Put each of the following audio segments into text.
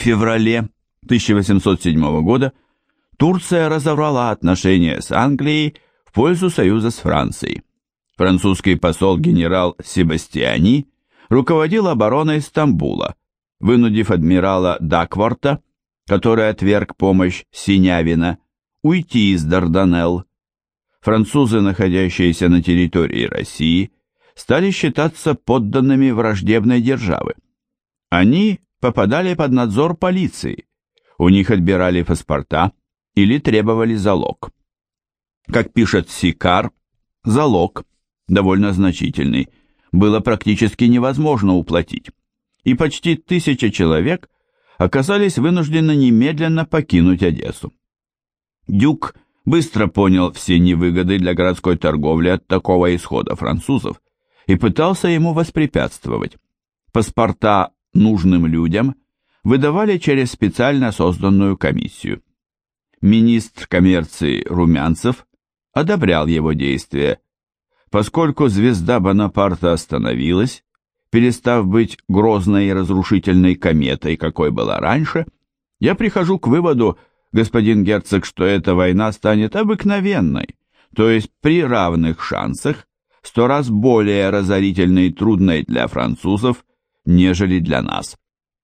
феврале 1807 года Турция разорвала отношения с Англией в пользу союза с Францией. Французский посол генерал Себастьяни руководил обороной Стамбула, вынудив адмирала Дакворта, который отверг помощь Синявина, уйти из Дарданелл. Французы, находящиеся на территории России, стали считаться подданными враждебной державы. Они попадали под надзор полиции, у них отбирали паспорта или требовали залог. Как пишет Сикар, залог, довольно значительный, было практически невозможно уплатить, и почти 1000 человек оказались вынуждены немедленно покинуть Одессу. Дюк быстро понял все невыгоды для городской торговли от такого исхода французов и пытался ему воспрепятствовать. Паспорта нужным людям выдавали через специально созданную комиссию. Министр коммерции Румянцев одобрял его действия. Поскольку звезда Бонапарта остановилась, перестав быть грозной и разрушительной кометой, какой была раньше, я прихожу к выводу, господин герцог, что эта война станет обыкновенной, то есть при равных шансах, 100 раз более разорительной и трудной для французов, нежели для нас.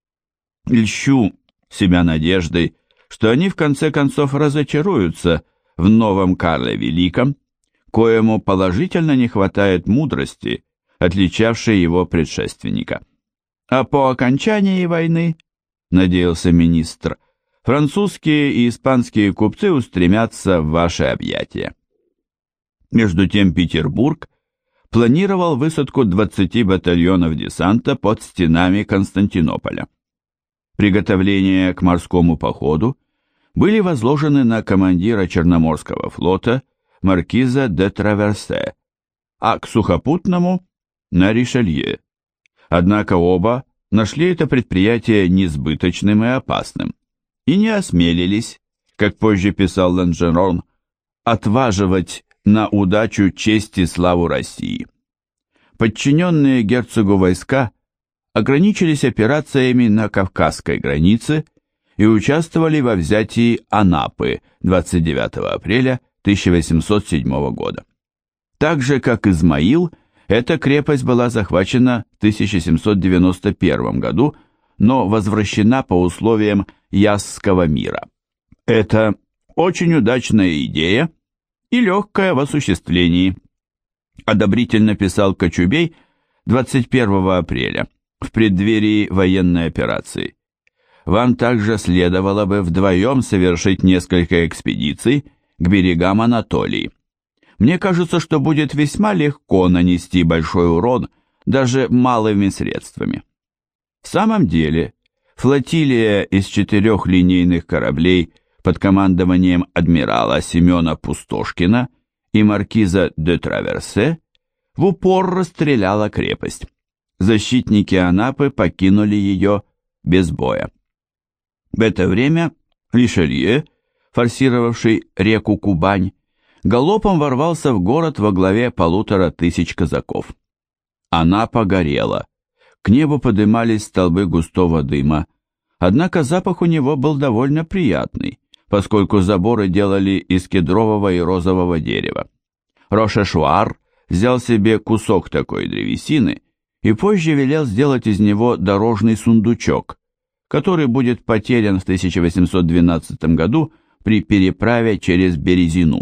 Льщу себя надеждой, что они в конце концов разочаруются в новом Карле Великом, коему положительно не хватает мудрости, отличавшей его предшественника. А по окончании войны, надеялся министр, французские и испанские купцы устремятся в ваши объятия. Между тем Петербург планировал высадку 20 батальонов десанта под стенами Константинополя. Приготовления к морскому походу были возложены на командира Черноморского флота маркиза де Траверсе, а к сухопутному – на Ришелье. Однако оба нашли это предприятие несбыточным и опасным и не осмелились, как позже писал Ланжерон, отваживать на удачу честь и славу России. Подчиненные герцогу войска ограничились операциями на Кавказской границе и участвовали во взятии Анапы 29 апреля 1807 года. Так же, как Измаил, эта крепость была захвачена в 1791 году, но возвращена по условиям Ясского мира. Это очень удачная идея и легкая в осуществлении, одобрительно писал Кочубей 21 апреля в преддверии военной операции. Вам также следовало бы вдвоем совершить несколько экспедиций к берегам Анатолии. Мне кажется, что будет весьма легко нанести большой урон даже малыми средствами. В самом деле, флотилия из 4 линейных кораблей под командованием адмирала Семена Пустошкина и маркиза де Траверсе в упор расстреляла крепость. Защитники Анапы покинули ее без боя. В это время Ришелье, форсировавший реку Кубань, галопом ворвался в город во главе 1500 казаков. Анапа горела, к небу подымались столбы густого дыма, однако запах у него был довольно приятный, поскольку заборы делали из кедрового и розового дерева. Рошешуар взял себе кусок такой древесины и позже велел сделать из него дорожный сундучок, который будет потерян в 1812 году при переправе через Березину.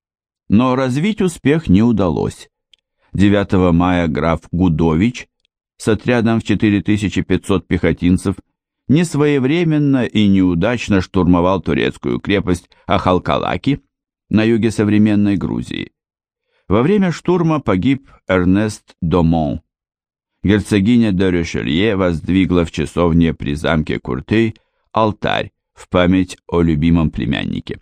Но развить успех не удалось. 9 мая граф Гудович с отрядом в 4500 пехотинцев несвоевременно и неудачно штурмовал турецкую крепость Ахалкалаки на юге современной Грузии. Во время штурма погиб Эрнест Домон. Герцогиня де Ришелье воздвигла в часовне при замке Куртей алтарь в память о любимом племяннике.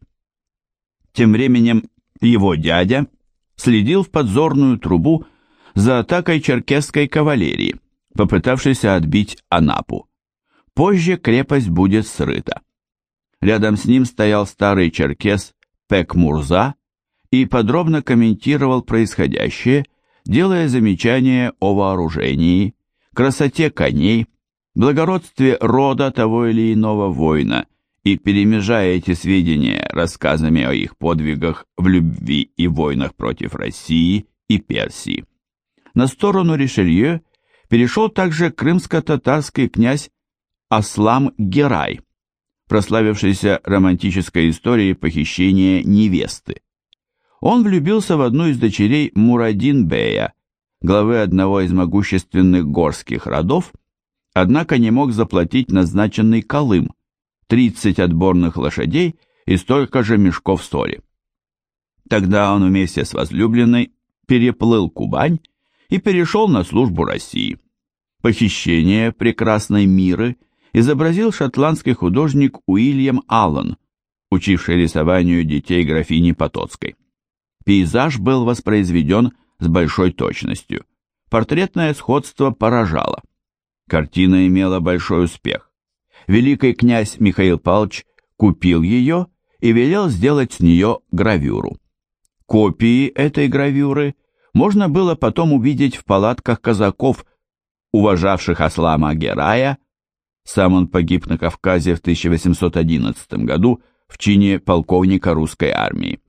Тем временем его дядя следил в подзорную трубу за атакой черкесской кавалерии, попытавшейся отбить Анапу. Позже крепость будет срыта. Рядом с ним стоял старый черкес Пек Мурза и подробно комментировал происходящее, делая замечания о вооружении, красоте коней, благородстве рода того или иного воина и перемежая эти сведения рассказами о их подвигах в любви и войнах против России и Персии. На сторону Ришелье перешел также крымско-татарский князь Аслам Герай, прославившийся романтической историей похищения невесты. Он влюбился в одну из дочерей Мурадин-бея, главы одного из могущественных горских родов, однако не мог заплатить назначенный колым, 30 отборных лошадей и столько же мешков соли. Тогда он вместе с возлюбленной переплыл Кубань и перешел на службу России. Похищение прекрасной Миры изобразил шотландский художник Уильям Аллен, учивший рисованию детей графини Потоцкой. Пейзаж был воспроизведен с большой точностью. Портретное сходство поражало. Картина имела большой успех. Великий князь Михаил Павлович купил ее и велел сделать с нее гравюру. Копии этой гравюры можно было потом увидеть в палатках казаков, уважавших Аслама Герая. Сам он погиб на Кавказе в 1811 году в чине полковника русской армии.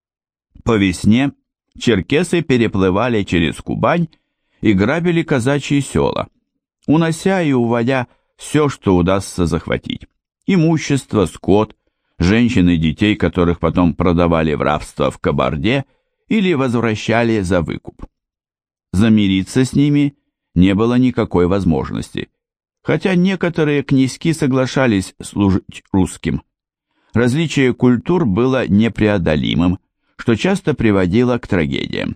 По весне черкесы переплывали через Кубань и грабили казачьи села, унося и уводя все, что удастся захватить. Имущество, скот, женщин и детей, которых потом продавали в рабство в Кабарде или возвращали за выкуп. Замириться с ними не было никакой возможности, хотя некоторые князьки соглашались служить русским. Различие культур было непреодолимым, что часто приводило к трагедиям.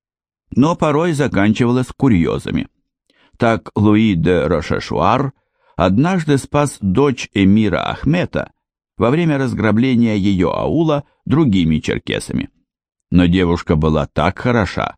Но порой заканчивалось курьезами. Так Луи де Рошешуар однажды спас дочь эмира Ахмета во время разграбления ее аула другими черкесами. Но девушка была так хороша,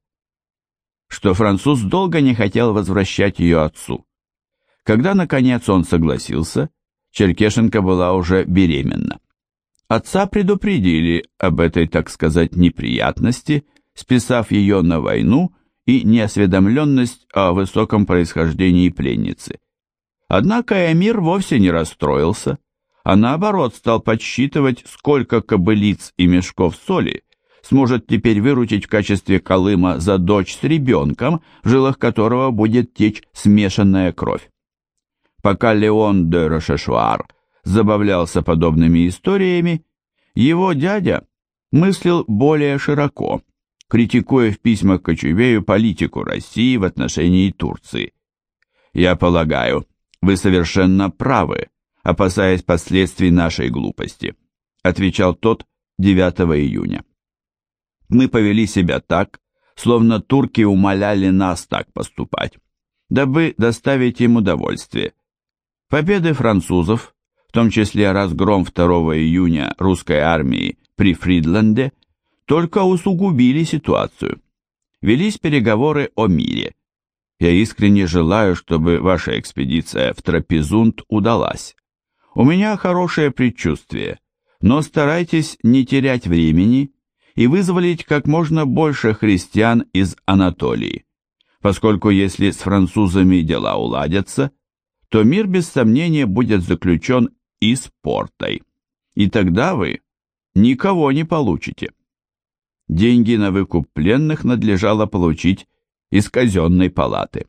что француз долго не хотел возвращать ее отцу. Когда, наконец, он согласился, черкешенка была уже беременна. Отца предупредили об этой, так сказать, неприятности, списав ее на войну и неосведомленность о высоком происхождении пленницы. Однако эмир вовсе не расстроился, а наоборот стал подсчитывать, сколько кобылиц и мешков соли сможет теперь выручить в качестве колыма за дочь с ребенком, в жилах которого будет течь смешанная кровь. Пока Леон де Рошешуар забавлялся подобными историями, его дядя мыслил более широко, критикуя в письмах Кочубею политику России в отношении Турции. «Я полагаю, вы совершенно правы, опасаясь последствий нашей глупости», отвечал тот 9 июня. «Мы повели себя так, словно турки умоляли нас так поступать, дабы доставить им удовольствие. Победы французов, в том числе разгром 2 июня русской армии при Фридленде, только усугубили ситуацию. Велись переговоры о мире. Я искренне желаю, чтобы ваша экспедиция в Трапезунд удалась. У меня хорошее предчувствие, но старайтесь не терять времени и вызволить как можно больше христиан из Анатолии, поскольку если с французами дела уладятся, то мир без сомнения будет заключен и с Портой, и тогда вы никого не получите. Деньги на выкуп пленных надлежало получить из казенной палаты».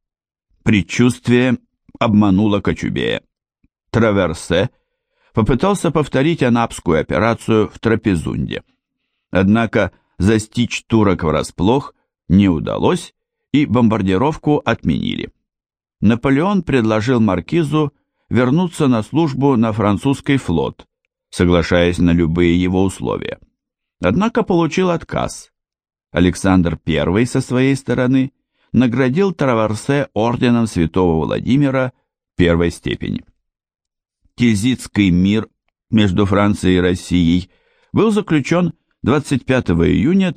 Предчувствие обмануло Кочубея. Траверсе попытался повторить анапскую операцию в Трапезунде. Однако застичь турок врасплох не удалось, и бомбардировку отменили. Наполеон предложил маркизу вернуться на службу на французский флот, соглашаясь на любые его условия. Однако получил отказ. Александр I со своей стороны наградил Траверсе орденом Святого Владимира первой степени. Тильзитский мир между Францией и Россией был заключен 25 июня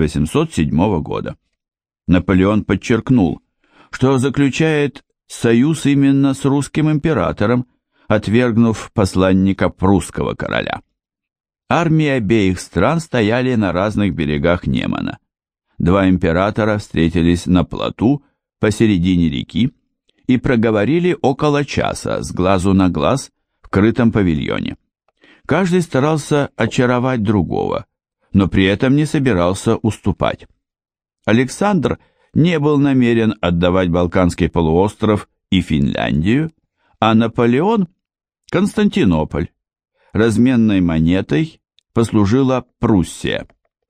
1807 года. Наполеон подчеркнул, что заключает союз именно с русским императором, отвергнув посланника прусского короля. Армии обеих стран стояли на разных берегах Немана. Два императора встретились на плоту посередине реки и проговорили около часа с глазу на глаз в крытом павильоне. Каждый старался очаровать другого, но при этом не собирался уступать. Александр не был намерен отдавать Балканский полуостров и Финляндию, а Наполеон – Константинополь. Разменной монетой послужила Пруссия.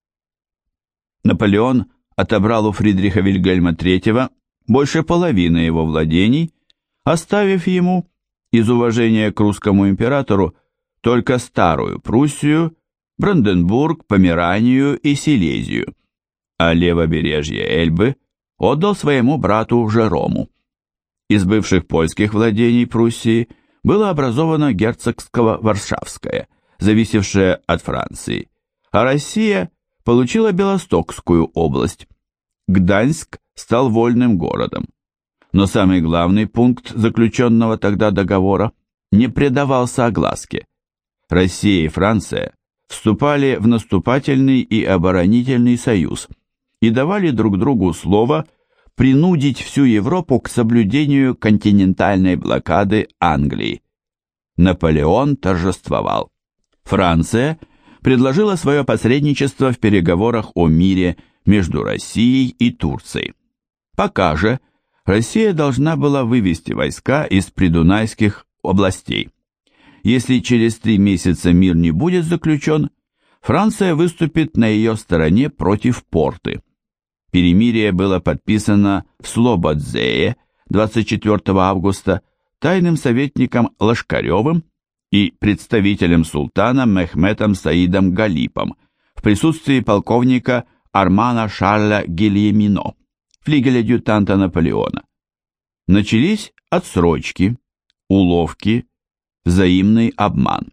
Наполеон отобрал у Фридриха Вильгельма III больше половины его владений, оставив ему, из уважения к русскому императору, только Старую Пруссию, Бранденбург, Померанию и Силезию, а левобережье Эльбы отдал своему брату Жерому. Из бывших польских владений Пруссии было образовано герцогско-варшавское, зависевшее от Франции, а Россия получила Белостокскую область. Гданьск стал вольным городом. Но самый главный пункт заключенного тогда договора не предавался огласке. Россия и Франция вступали в наступательный и оборонительный союз и давали друг другу слово принудить всю Европу к соблюдению континентальной блокады Англии. Наполеон торжествовал. Франция предложила свое посредничество в переговорах о мире между Россией и Турцией. Пока же Россия должна была вывести войска из придунайских областей. Если через 3 месяца мир не будет заключен, Франция выступит на ее стороне против Порты. Перемирие было подписано в Слободзее 24 августа тайным советником Лашкаревым и представителем султана Мехметом Саидом Галипом в присутствии полковника Армана Шарля Гильемино, флигель-адъютанта Наполеона. Начались отсрочки, уловки, взаимный обман.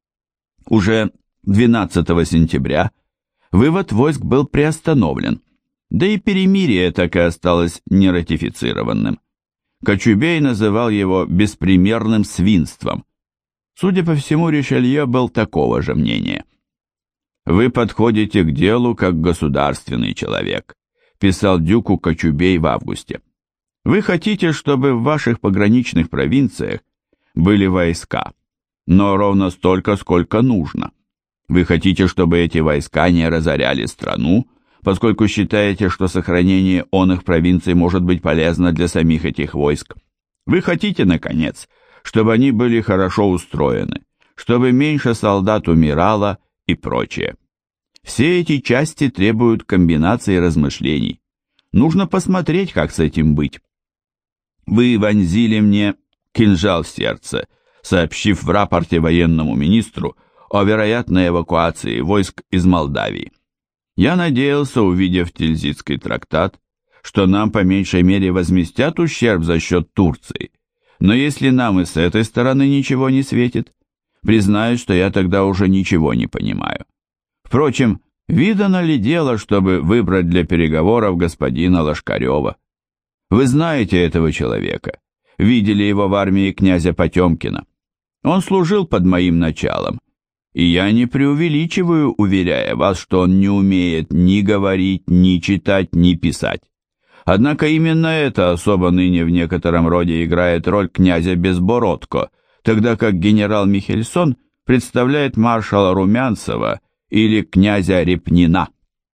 Уже 12 сентября вывод войск был приостановлен, да и перемирие так и осталось нератифицированным. Кочубей называл его беспримерным свинством. Судя по всему, Ришелье был такого же мнения. «Вы подходите к делу как государственный человек», писал дюку Кочубей в августе. «Вы хотите, чтобы в ваших пограничных провинциях были войска, но ровно столько, сколько нужно. Вы хотите, чтобы эти войска не разоряли страну, поскольку считаете, что сохранение оных провинций может быть полезно для самих этих войск. Вы хотите, наконец, чтобы они были хорошо устроены, чтобы меньше солдат умирало и прочее. Все эти части требуют комбинации размышлений. Нужно посмотреть, как с этим быть. Вы вонзили мне кинжал в сердце, сообщив в рапорте военному министру о вероятной эвакуации войск из Молдавии. Я надеялся, увидев Тильзитский трактат, что нам по меньшей мере возместят ущерб за счет Турции. Но если нам и с этой стороны ничего не светит, признаюсь, что я тогда уже ничего не понимаю. Впрочем, видано ли дело, чтобы выбрать для переговоров господина Лашкарева? Вы знаете этого человека, видели его в армии князя Потемкина. Он служил под моим началом, и я не преувеличиваю, уверяя вас, что он не умеет ни говорить, ни читать, ни писать. Однако именно это особо ныне в некотором роде играет роль князя Безбородко, тогда как генерал Михельсон представляет маршала Румянцева или князя Репнина.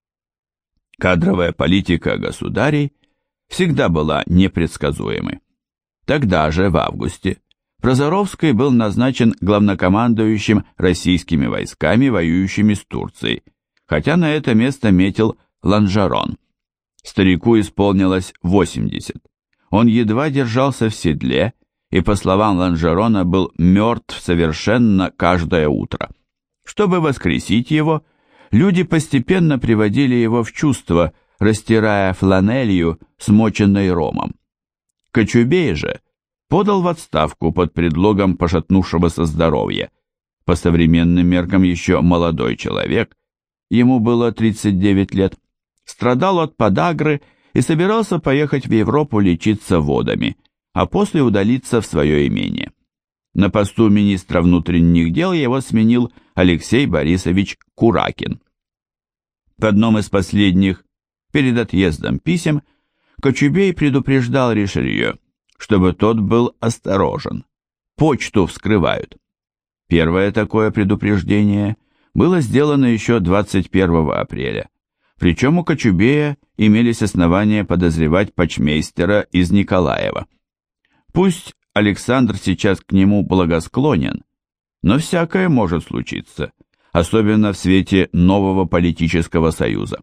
Кадровая политика государей всегда была непредсказуемой. Тогда же, в августе, Прозоровский был назначен главнокомандующим российскими войсками, воюющими с Турцией, хотя на это место метил Ланжерон. Старику исполнилось 80. Он едва держался в седле и, по словам Ланжерона, был мертв совершенно каждое утро. Чтобы воскресить его, люди постепенно приводили его в чувство, растирая фланелью, смоченной ромом. Кочубей же подал в отставку под предлогом пошатнувшегося здоровья. По современным меркам еще молодой человек, ему было 39 лет, страдал от подагры и собирался поехать в Европу лечиться водами, а после удалиться в свое имение. На посту министра внутренних дел его сменил Алексей Борисович Куракин. В одном из последних, перед отъездом писем, Кочубей предупреждал Ришелье, чтобы тот был осторожен. Почту вскрывают. Первое такое предупреждение было сделано еще 21 апреля, причем у Кочубея имелись основания подозревать почмейстера из Николаева. Пусть Александр сейчас к нему благосклонен, но всякое может случиться, особенно в свете нового политического союза.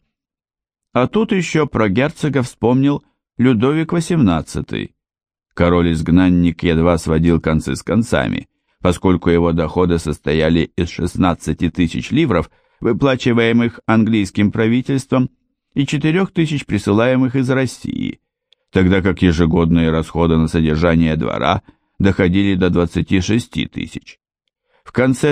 А тут еще про герцога вспомнил Людовик XVIII. Король-изгнанник едва сводил концы с концами, поскольку его доходы состояли из 16 тысяч ливров, выплачиваемых английским правительством, и 4 тысяч присылаемых из России, тогда как ежегодные расходы на содержание двора доходили до 26 тысяч. В конце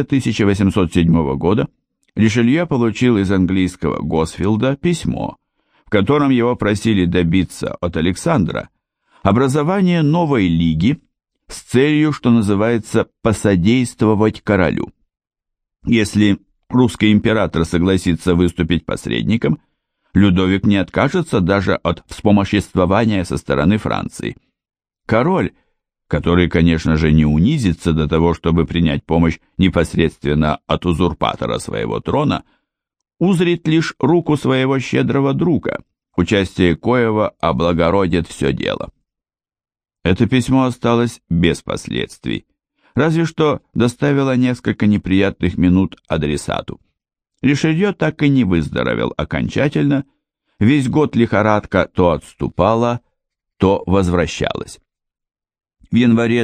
1807 года Ришелье получил из английского Госфилда письмо, в котором его просили добиться от Александра образования новой лиги с целью, что называется, посодействовать королю. Если русский император согласится выступить посредником, Людовик не откажется даже от вспомоществования со стороны Франции. Король, который, конечно же, не унизится до того, чтобы принять помощь непосредственно от узурпатора своего трона, узрит лишь руку своего щедрого друга, участие коего облагородит все дело. Это письмо осталось без последствий, разве что доставило несколько неприятных минут адресату. Ришелье так и не выздоровел окончательно, весь год лихорадка то отступала, то возвращалась. В январе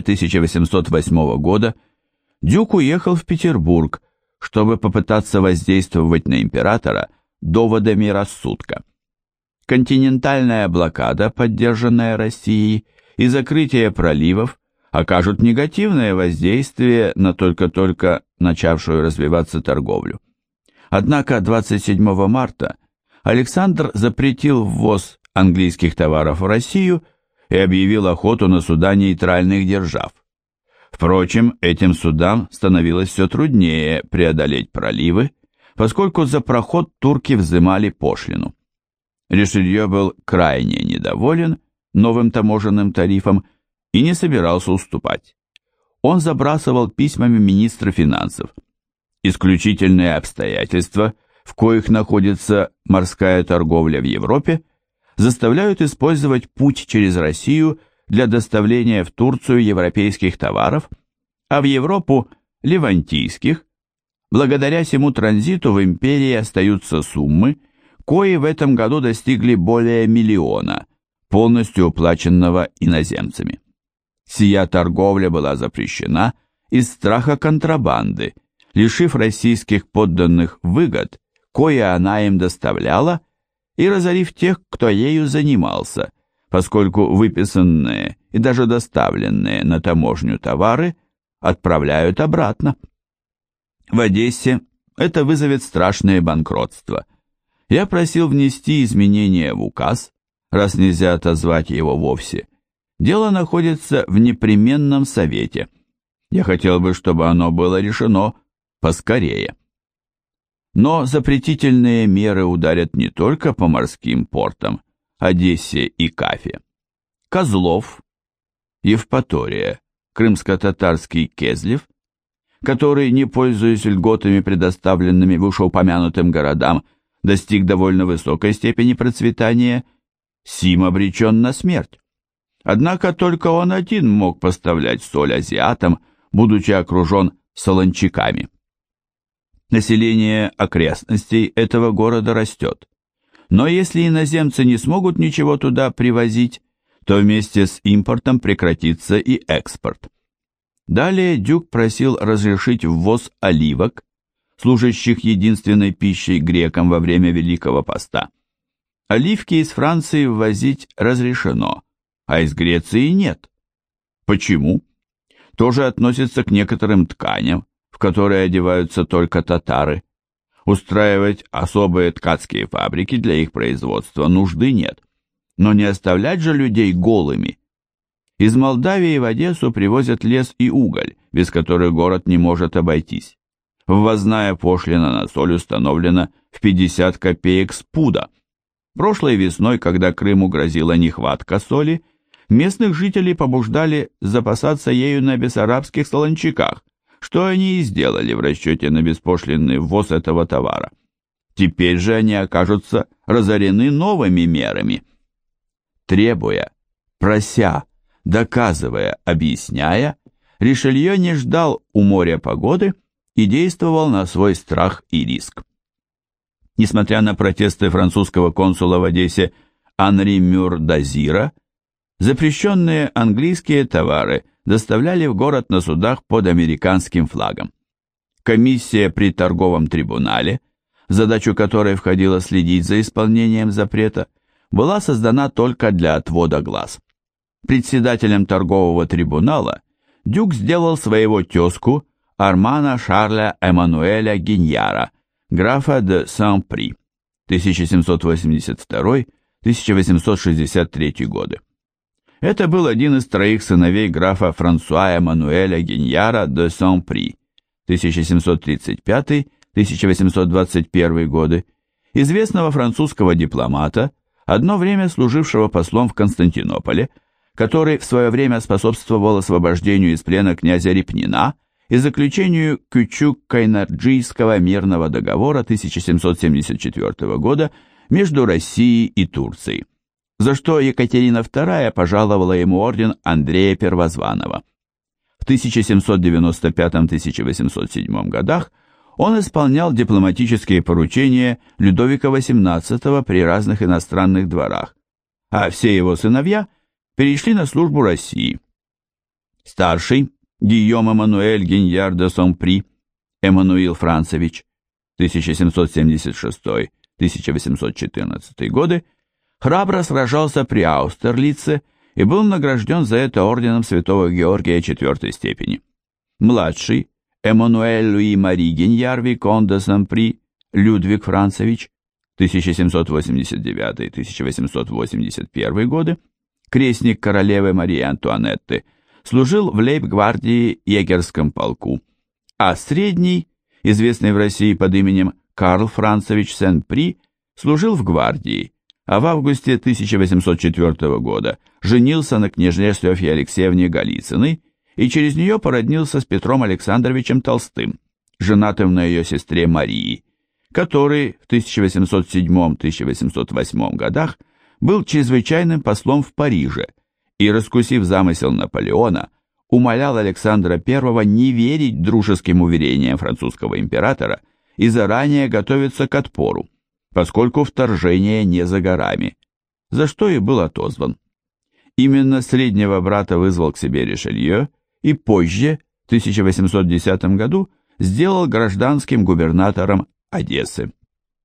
1808 года Дюк уехал в Петербург, чтобы попытаться воздействовать на императора доводами рассудка. Континентальная блокада, поддержанная Россией, и закрытие проливов окажут негативное воздействие на только-только начавшую развиваться торговлю. Однако 27 марта Александр запретил ввоз английских товаров в Россию и объявил охоту на суда нейтральных держав. Впрочем, этим судам становилось все труднее преодолеть проливы, поскольку за проход турки взимали пошлину. Ришелье был крайне недоволен новым таможенным тарифом и не собирался уступать. Он забрасывал письмами министра финансов. Исключительные обстоятельства, в коих находится морская торговля в Европе, заставляют использовать путь через Россию для доставления в Турцию европейских товаров, а в Европу – левантийских. Благодаря сему транзиту в империи остаются суммы, кои в этом году достигли более 1 миллиона, полностью уплаченного иноземцами. Сия торговля была запрещена из страха контрабанды, лишив российских подданных выгод, кое она им доставляла, и разорив тех, кто ею занимался, поскольку выписанные и даже доставленные на таможню товары отправляют обратно. В Одессе это вызовет страшное банкротство. Я просил внести изменения в указ, раз нельзя отозвать его вовсе. Дело находится в непременном совете. Я хотел бы, чтобы оно было решено поскорее. Но запретительные меры ударят не только по морским портам, Одессе и Кафе. Козлов, Евпатория, крымско-татарский Кезлев, который, не пользуясь льготами, предоставленными вышеупомянутым городам, достиг довольно высокой степени процветания, сим обречен на смерть. Однако только он один мог поставлять соль азиатам, будучи окружен солончаками. Население окрестностей этого города растет. Но если иноземцы не смогут ничего туда привозить, то вместе с импортом прекратится и экспорт. Далее Дюк просил разрешить ввоз оливок, служащих единственной пищей грекам во время Великого Поста. Оливки из Франции ввозить разрешено, а из Греции нет. Почему? Тоже относится к некоторым тканям, в которые одеваются только татары. Устраивать особые ткацкие фабрики для их производства нужды нет. Но не оставлять же людей голыми. Из Молдавии в Одессу привозят лес и уголь, без которых город не может обойтись. Ввозная пошлина на соль установлена в 50 копеек с пуда. Прошлой весной, когда Крыму грозила нехватка соли, Местных жителей побуждали запасаться ею на бессарабских солончаках, что они и сделали в расчете на беспошлинный ввоз этого товара. Теперь же они окажутся разорены новыми мерами. Требуя, прося, доказывая, объясняя, Ришелье не ждал у моря погоды и действовал на свой страх и риск. Несмотря на протесты французского консула в Одессе Анри Мюр-Дазира, запрещенные английские товары доставляли в город на судах под американским флагом. Комиссия при торговом трибунале, в задачу которой входило следить за исполнением запрета, была создана только для отвода глаз. Председателем торгового трибунала Дюк сделал своего тезку Армана Шарля Эммануэля Гиньяра, графа де Сен-При, 1782-1863 годы. Это был один из троих сыновей графа Франсуа Эммануэля Гиньяра де Сен-При, 1735-1821 годы, известного французского дипломата, одно время служившего послом в Константинополе, который в свое время способствовал освобождению из плена князя Репнина и заключению Кючук-Кайнарджийского мирного договора 1774 года между Россией и Турцией, за что Екатерина II пожаловала ему орден Андрея Первозванного. В 1795-1807 годах он исполнял дипломатические поручения Людовика XVIII при разных иностранных дворах, а все его сыновья перешли на службу России. Старший, Гийом Эммануэль Гиньяр де Сен-При, Эммануил Францевич, 1776-1814 годы, храбро сражался при Аустерлице и был награжден за это орденом Святого Георгия IV степени. Младший, Эммануэль Луи Мари Гиньяр Викон де Сен-При, Людвиг Францевич, 1789-1881 годы, крестник королевы Марии Антуанетты, служил в лейб-гвардии егерском полку, а средний, известный в России под именем Карл Францевич Сен-При, служил в гвардии, а в августе 1804 года женился на княжне Софье Алексеевне Голицыной и через нее породнился с Петром Александровичем Толстым, женатым на ее сестре Марии, который в 1807-1808 годах был чрезвычайным послом в Париже и, раскусив замысел Наполеона, умолял Александра I не верить дружеским уверениям французского императора и заранее готовиться к отпору, поскольку вторжение не за горами, за что и был отозван. Именно среднего брата вызвал к себе Ришелье и позже, в 1810 году, сделал гражданским губернатором Одессы.